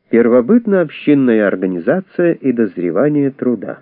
Первобытно-общинная организация и дозревание труда.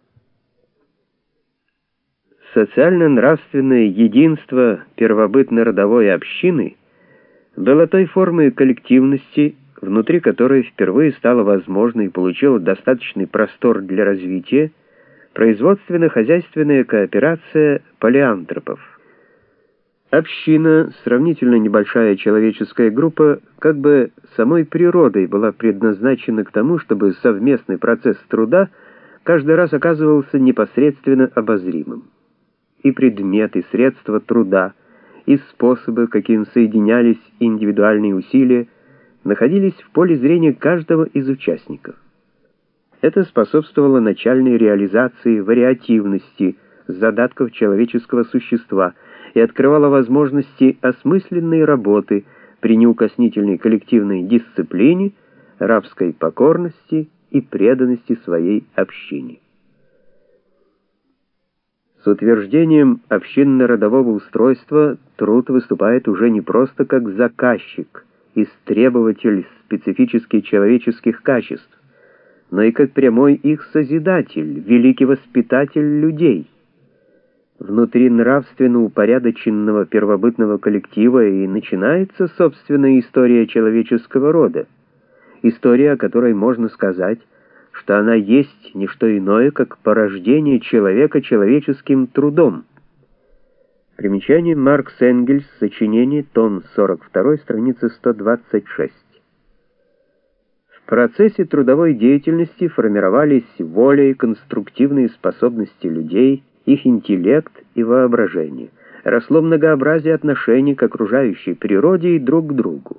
Социально-нравственное единство первобытно-родовой общины было той формой коллективности, внутри которой впервые стало возможно и получило достаточный простор для развития производственно-хозяйственная кооперация полиантропов. Община, сравнительно небольшая человеческая группа, как бы самой природой была предназначена к тому, чтобы совместный процесс труда каждый раз оказывался непосредственно обозримым. И предмет, и средства труда, и способы, каким соединялись индивидуальные усилия, находились в поле зрения каждого из участников. Это способствовало начальной реализации вариативности задатков человеческого существа и открывало возможности осмысленной работы при неукоснительной коллективной дисциплине, рабской покорности и преданности своей общине. С утверждением общинно-родового устройства труд выступает уже не просто как заказчик, истребователь специфически человеческих качеств, но и как прямой их созидатель, великий воспитатель людей. Внутри нравственно упорядоченного первобытного коллектива и начинается собственная история человеческого рода, история, о которой можно сказать, что она есть не что иное, как порождение человека человеческим трудом. Примечание Маркс Энгельс, сочинение, том 42, страница 126. В процессе трудовой деятельности формировались воля и конструктивные способности людей, их интеллект и воображение. Росло многообразие отношений к окружающей природе и друг к другу.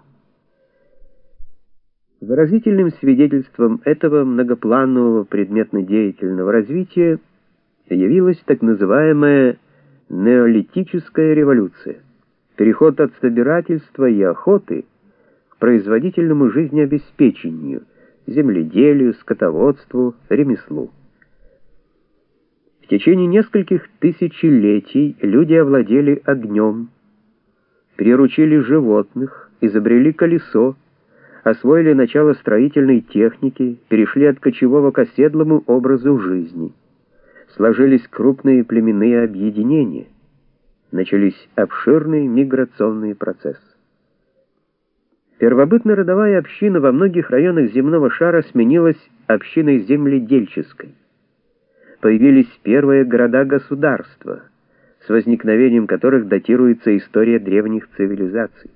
Выразительным свидетельством этого многопланового предметно-деятельного развития явилась так называемая неолитическая революция, переход от собирательства и охоты к производительному жизнеобеспечению, земледелию, скотоводству, ремеслу. В течение нескольких тысячелетий люди овладели огнем, приручили животных, изобрели колесо, освоили начало строительной техники, перешли от кочевого к оседлому образу жизни. Сложились крупные племенные объединения. Начались обширные миграционные процессы. Первобытно-родовая община во многих районах земного шара сменилась общиной земледельческой. Появились первые города-государства, с возникновением которых датируется история древних цивилизаций.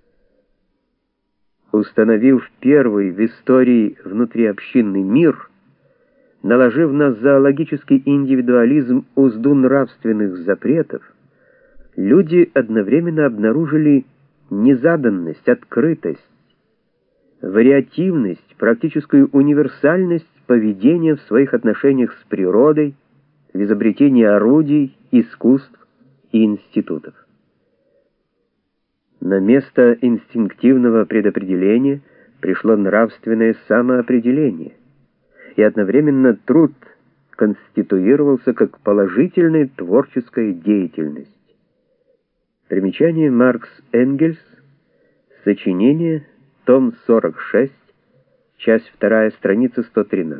Установив первый в истории внутриобщинный мир, наложив на зоологический индивидуализм узду нравственных запретов, люди одновременно обнаружили незаданность, открытость, вариативность, практическую универсальность поведения в своих отношениях с природой, в изобретении орудий, искусств и институтов. На место инстинктивного предопределения пришло нравственное самоопределение, и одновременно труд конституировался как положительная творческая деятельность. Примечание Маркс Энгельс, сочинение, том 46, часть 2, страница 113.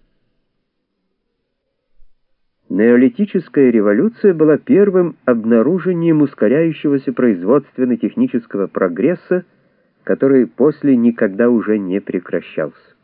Неолитическая революция была первым обнаружением ускоряющегося производственно-технического прогресса, который после никогда уже не прекращался.